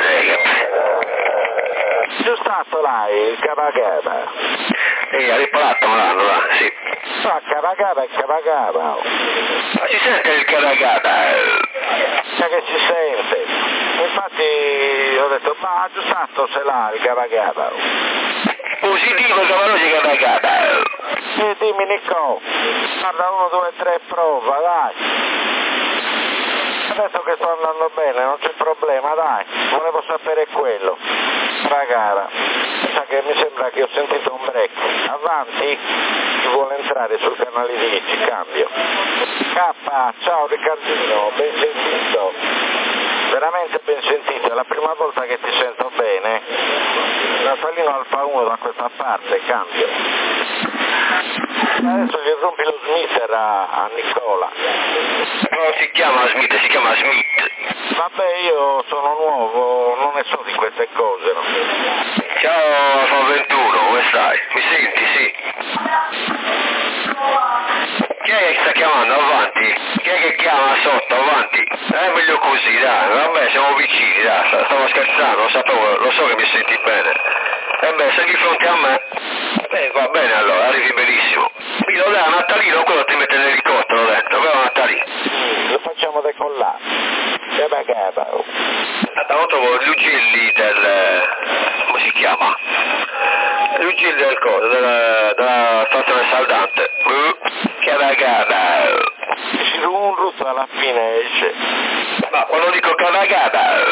Giustato là, il Caragara. Ha riparato Milano, là, sì. No, Caragara è Caragara. Ma si sente il Caragara? Sa che si sente. Infatti ho detto, ma aggiustato se l'ha il Caragara. Positivo, Cavalosi Caragara. Sì, dimmi Nico. Guarda, 1, 2, 3, prova, dai. Adesso che sto andando bene, non c'è problema, dai, volevo sapere quello. Ragara, sa che mi sembra che ho sentito un break. Avanti, chi vuole entrare sul canale 10, cambio. K, ciao Riccardino, ben sentito. Veramente ben sentito, è la prima volta che ti sento bene. Natalino Alfa 1 da questa parte, cambio. Adesso gli rompi lo smitter a Nicola. Non si chiama Smith, si chiama Smith. Vabbè, io sono nuovo, non ne so di queste cose, no? Ciao Alfa 21, come stai? Mi senti, sì? Chi è che sta chiamando? Avanti. Chi è che chiama sotto? Avanti. È meglio così, dai. Vabbè, siamo vicini, dai. Stavo scherzando, lo so che mi senti bene. Sei di fronte a me. Va bene allora, arrivi benissimo. Mi lo dai a Natalino, quello ti mette nell'elicottero, ho detto. Vero Natalino? Lo facciamo decollare. Non trovo gli uccelli come si chiama? Gli uccelli del coso, della stazione saldante. Che ragata! Un rutto alla fine esce. Ma quando dico caragata,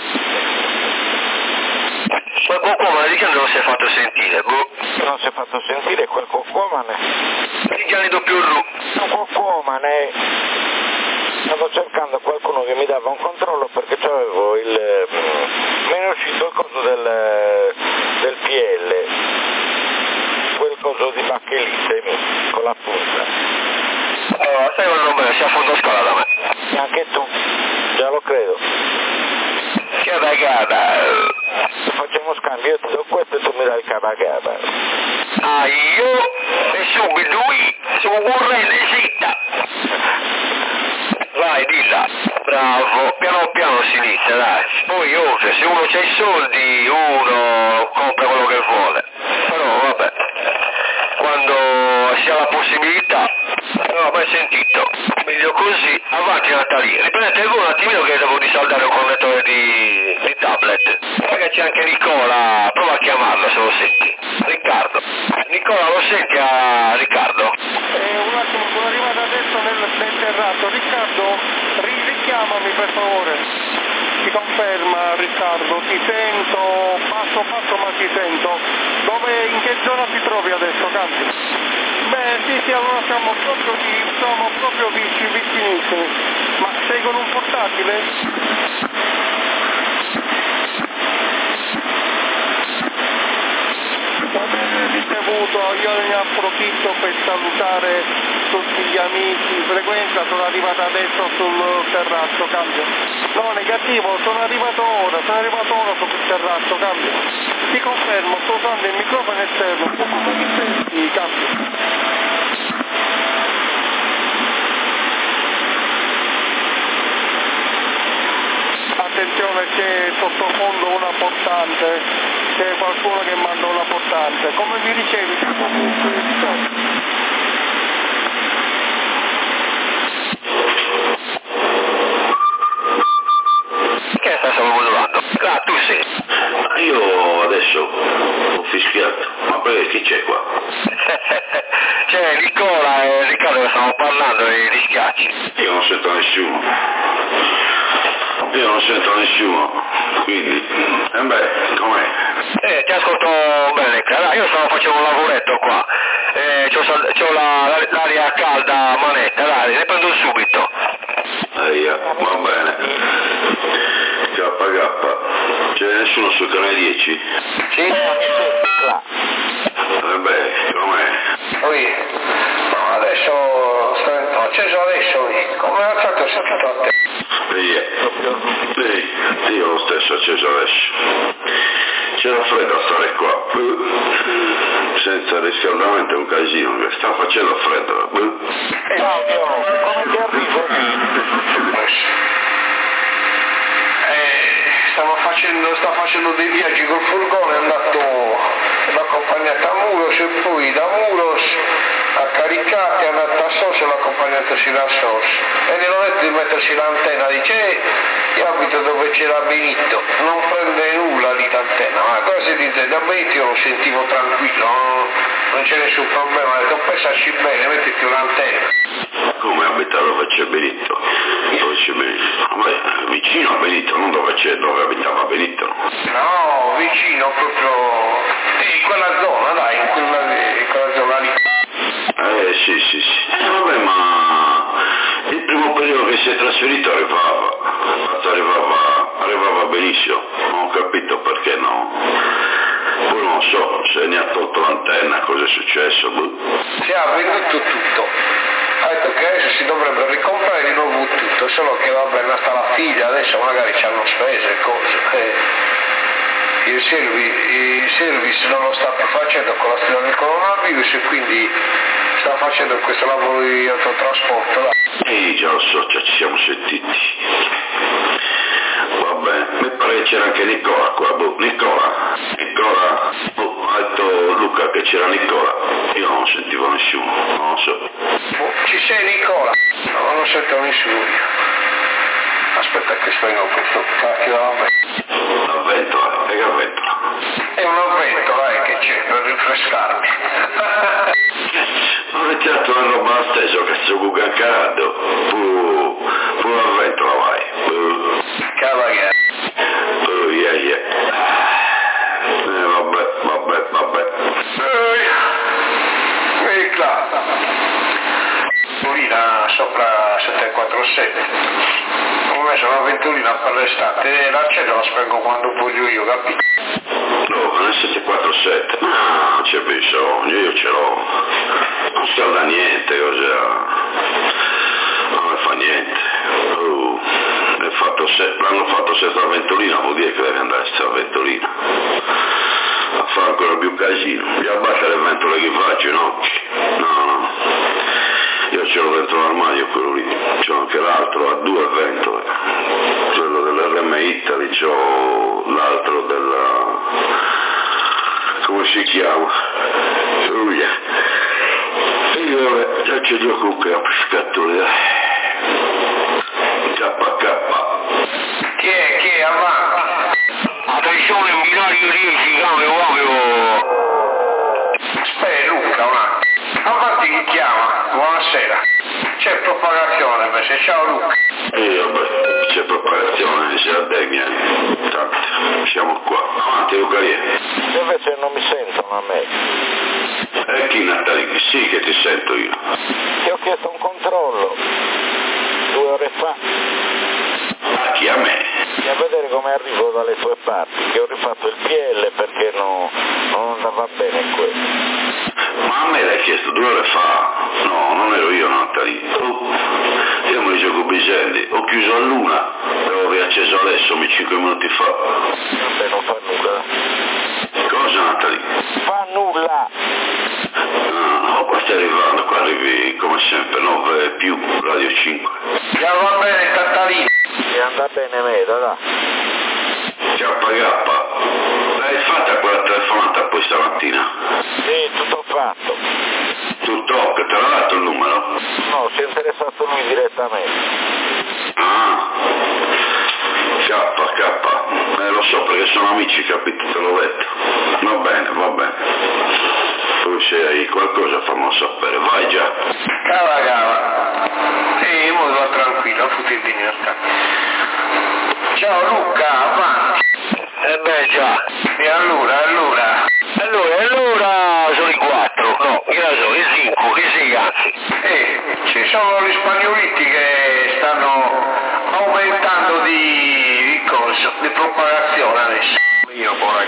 quel cocomane di che non si è fatto sentire, Non si è fatto sentire quel cocomane? Di Gianni Doppiurru. Un cocomane. Stavo cercando qualcuno che mi dava un controllo perché c'avevo mi è uscito il coso del PL, quel coso di bacchelite con la punta. Allora, sai quando non me ne sia a fondo scuola da me? E anche tu, già lo credo. Che ragata! Facciamo scambio, io ti do questo e tu mi dai il caragata. Ah, io e subito lui sono corrente zitta. Vai, dilla. Bravo, piano piano si inizia, dai. Poi oltre, se uno c'ha i soldi, uno compra quello che vuole. Però vabbè, quando si ha la possibilità, non ho mai sentito. Meglio così, avanti Natalino. Riprendete voi un attimino che devo risaldare un connettore di tablet. Perché c'è anche Nicola, prova a chiamarlo se lo senti. Riccardo. Nicola, lo senti a Riccardo? Un attimo, sono arrivato adesso nel terrazzo. Riccardo, richiamami per favore. Ti conferma Riccardo, ti sento, passo ma ti sento. In che zona ti trovi adesso, Campi? Beh sì, allora siamo proprio vicinissimi. Ma sei con un portatile? Va bene, ricevuto, io ne approfitto per salutare tutti gli amici, frequenza, sono arrivato adesso sul terrazzo, cambio. No, negativo, sono arrivato ora sul terrazzo, cambio. Ti confermo, sto usando il microfono esterno, come mi senti, cambio? Attenzione, c'è sottofondo una portante, c'è qualcuno che manda una portante. Come vi dicevi, Che stavo modulando? Ah, tu sei. Io adesso ho fischiato, ma perché chi c'è qua? C'è Nicola e Riccardo che stanno parlando dei schiacci. Io non sento nessuno, quindi, com'è? Ti ascolto bene, cara. Io stavo facendo un lavoretto qua, c'ho l'aria calda a manetta, dai, ne prendo subito. Va bene. KK, c'è nessuno sul canale 10? Sì, là. Vabbè, com'è? Oi, no, adesso ho acceso adesso, come al solito ho sentito a te. Sì, io lo stesso ho acceso adesso. C'era freddo a stare qua, senza riscaldamento è un casino, che sta facendo freddo. Claudio, come ti arrivo? Sta facendo dei viaggi col furgone, è andato accompagnato a Muros e poi da Muros a Caricati è andato a Sos e l'ha accompagnato sino a Sos. E gli ho detto di mettersi l'antenna, dice io abito dove c'era Benito, non prende nulla di l'antenna, ma cosa si dice? Da Benito io lo sentivo tranquillo, non c'è nessun problema, ho detto pensaci bene, mettiti un'antenna. Come abita dove c'è Benito? Dove c'è Benito? Ma vicino a Benito, non dove abitava Benito. No, vicino proprio in quella zona, dai, in quella zona lì. Sì. Vabbè, ma il primo periodo che si è trasferito arrivava benissimo, non ho capito perché no. Poi non so, se ne ha tolto l'antenna, cosa è successo? Si è venduto tutto. Ha detto che adesso si dovrebbe ricomprare di nuovo tutto, solo che vabbè è nata la figlia, adesso magari ci hanno spese e cose. Il service non lo sta più facendo con la storia del coronavirus e quindi sta facendo questo lavoro di autotrasporto. Già lo so, già ci siamo sentiti. Vabbè, mi pare che c'era anche Nicola qua, Nicola, ha detto Luca che c'era Nicola, io non sentivo nessuno, non lo so. Ci sei Nicola? No, non sento nessuno. Aspetta che spengo questo cacchio La ventola, che ventola? È una ventola che c'è per rinfrescarmi. Avete dato una roba la stessa, cazzo cuca caldo, pure la ventola vai. Cavaglia. Vabbè. Ventolina sopra 747. Ho messo una ventolina per l'estate e l'accendo la spengo quando voglio io, capito? No, non è 747. Non c'è bisogno, io ce l'ho. Non scalda niente, cosa. Non fa niente. L'hanno fatto senza ventolina, vuol dire che deve andare senza ventolina. A fare ancora più casino. Di abbattere le ventole che faccio, no? No. Io ce l'ho dentro l'armadio quello lì, c'ho anche l'altro, ha 2 ventole, quello dell'RM Italy, c'ho l'altro della, come si chiama? E io vabbè, già c'è 2 cucche a scatole, KK. Chi è avanti? Attenzione, un binario 10, cambio proprio. Aspetta Luca, un attimo. Avanti chi chiama? Buonasera. C'è propagazione invece, ciao Luca. Vabbè, c'è propagazione, c'è la degna. Tanto, siamo qua. Avanti Luca lì. Invece non mi sentono a me. E chi Natalì? Sì che ti sento io. Ti ho chiesto un controllo 2 ore fa. A chi? A me? E a vedere come arrivo dalle tue parti, che ho rifatto il PL perché non andava bene quello. Ma a me l'hai chiesto 2 ore fa? No, non ero io Natalì. Io mi gioco Biselli, ho chiuso all'1 e ho riacceso adesso, 5 minuti fa. Vabbè, non fa nulla. Cosa Natalì? Fa nulla! No, qua stai arrivando, qua arrivi come sempre, 9 più, Radio 5. Già va bene Tattalino. Mi anda bene Meda, dai. KK, l'hai fatta quella telefonata poi stamattina? Sì, tutto fatto. Tutto, che te l'ha dato il numero? No, si è interessato lui direttamente. KK, lo so perché sono amici, capito, te l'ho detto. Va bene. Poi se hai qualcosa fammi sapere, vai già. Cava. E mo va tranquillo, tutti in libertà. Ciao Luca, avanti. Beh già. E allora? Allora sono i 4, no, che ne so, i 5, i 6 anzi. Ci sono gli spagnoliti che stanno a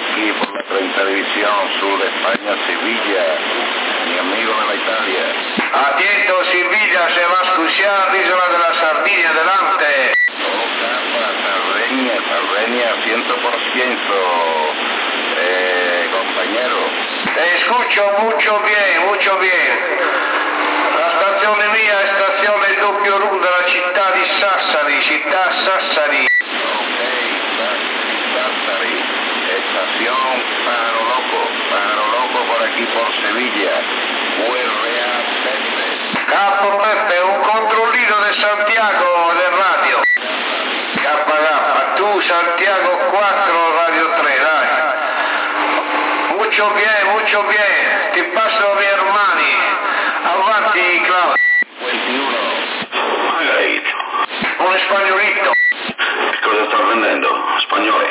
aquí por la televisión Sur de España, Sevilla, mi amigo de la Italia. Atento Siviglia, se va a scusiare l'isola della Sardegna delante. Oh, carpa, Sardegna, 100%, compañero. Te escucho mucho bien. La stazione mia è stazione doppio ru della città di Sassari, città Sassari. Ok, Sassari, estación Pájaro Loco por aquí por Sevilla. URA Pepe. Capo Peppe, un controllino di Santiago del radio. KK, tu Santiago 4, Radio 3, dai. Mucho bien, ti passo mi hermani. Avanti Claudio. 21. Margarito, Un spagnolito. cosa sta vendendo? Spagnoli?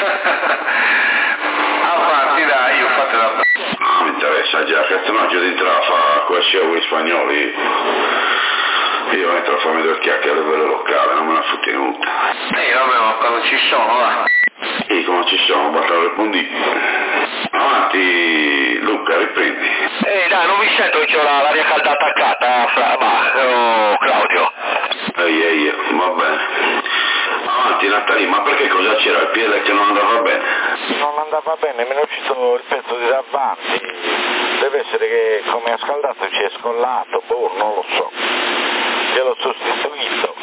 Avanti dai, io fate la... Non mi interessa già, che se no giù di trafa questi gli spagnoli. Io entro a farmi due chiacchiere a livello locale, non me la fotti nuda. Vabbè, ma quando ci sono, va. E come ci sono, basta rispondere. Avanti, Luca, riprendi. Dai, non mi sento che c'ho la l'aria calda attaccata, Claudio. Ehi, va bene. Avanti Natalì, ma perché cosa c'era? Il piede che non andava bene? Non andava bene, me ne è uscito il pezzo di davanti. Deve essere che come ha scaldato ci è scollato, non lo so. Gliel'ho sostituito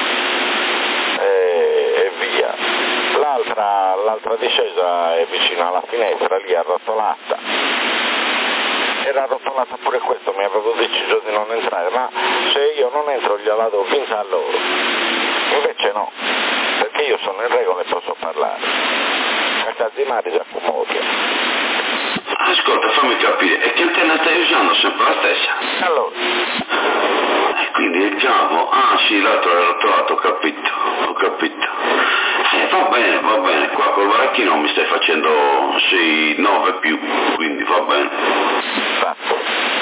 e via. L'altra discesa è vicino alla finestra, lì arrotolata. Era arrotolata pure questo, mi avevo deciso di non entrare, ma se io non entro gliela do vinta a loro. Invece no, perché io sono in regola e posso parlare. A Casimari già Cumoria. Ascolta, fammi capire, e che antenna stai usando? Sempre la stessa? Allora. Quindi il cavo, sì, l'altro era rotolato, ho capito. Va bene, qua col varacchino mi stai facendo 6, 9 più, quindi va bene. Esatto.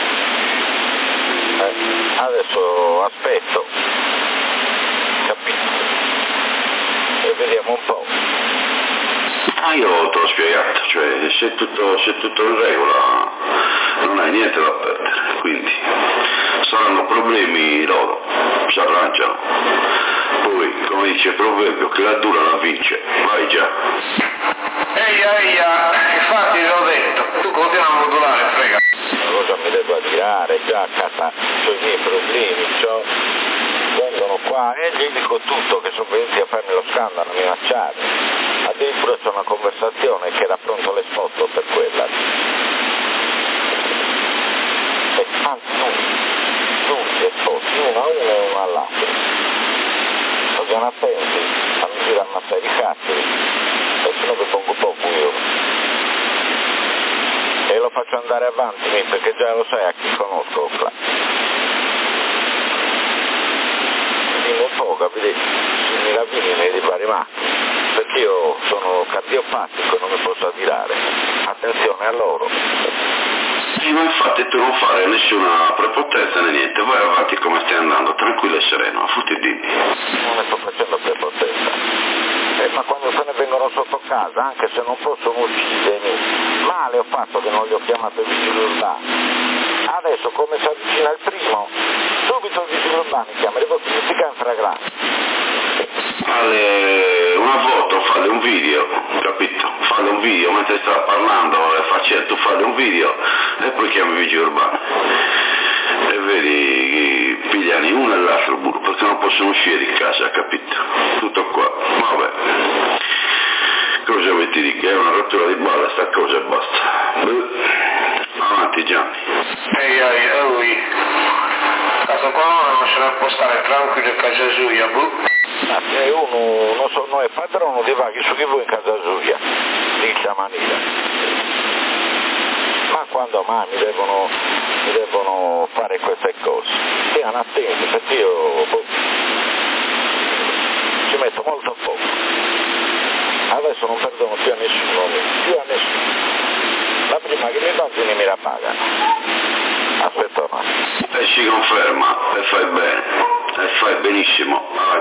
Adesso aspetto, capito? E vediamo un po'. Io te l'ho spiegato, cioè se tutto in regola non hai niente da perdere, quindi saranno problemi loro, si arrangiano. Poi, come dice il proverbio, che la dura la vince, vai già. Eia, infatti l'ho detto, tu continua a modulare, frega. Cosa mi devo tirare già a casa, c'ho i miei problemi, vengono qua e gli dico tutto, che sono venuti a farmi lo scandalo, a minacciarmi. Addirittura c'è una conversazione che era pronto l'esposto per quella. Anzi, non si esposti, uno a uno e uno all'altro. Stiamo attenti a non girare a mazzare i cazzi, e se no vi pongo poco io. E lo faccio andare avanti, perché già lo sai a chi conosco qua. Dimmi un po', capite? Se mi ravvini nei ripari macchine, perché io sono cardiopatico e non mi posso attirare. Attenzione a loro. Ma infatti tu non fare nessuna prepotenza né niente, vai avanti come stai andando, tranquillo e sereno, futti dimmi. Non ne sto facendo prepotenza. Ma quando se ne vengono sotto casa, anche se non possono uccidermi, male ho fatto che non li ho chiamato i vigili urbani. Adesso come si avvicina il primo, subito i vigili urbani chiama, devo significa in fragranza. Una volta falle un video, capito? Falle un video mentre stava parlando e facendo, tu falle un video e poi chiami i vigili urbani. E vedi che pigliano uno e l'altro burro perché non possono uscire di casa, capito? Tutto qua, vabbè. Cosa vuoi ti dire? Che è una rottura di balle sta cosa e basta. Avanti Gianni. Ehi, caso qua non se ne può stare tranquillo in casa sua, E uno non so, noi è padrone di vaghi su chi vuoi in casa sua, dice a Manila. Ma quando mai mi devono fare queste cose? Stiano attenti perché io ci metto molto poco. Adesso non perdono più a nessuno. La prima che mi bambini mi la pagano. Aspetta un attimo. E si conferma, e fai bene, e fai benissimo.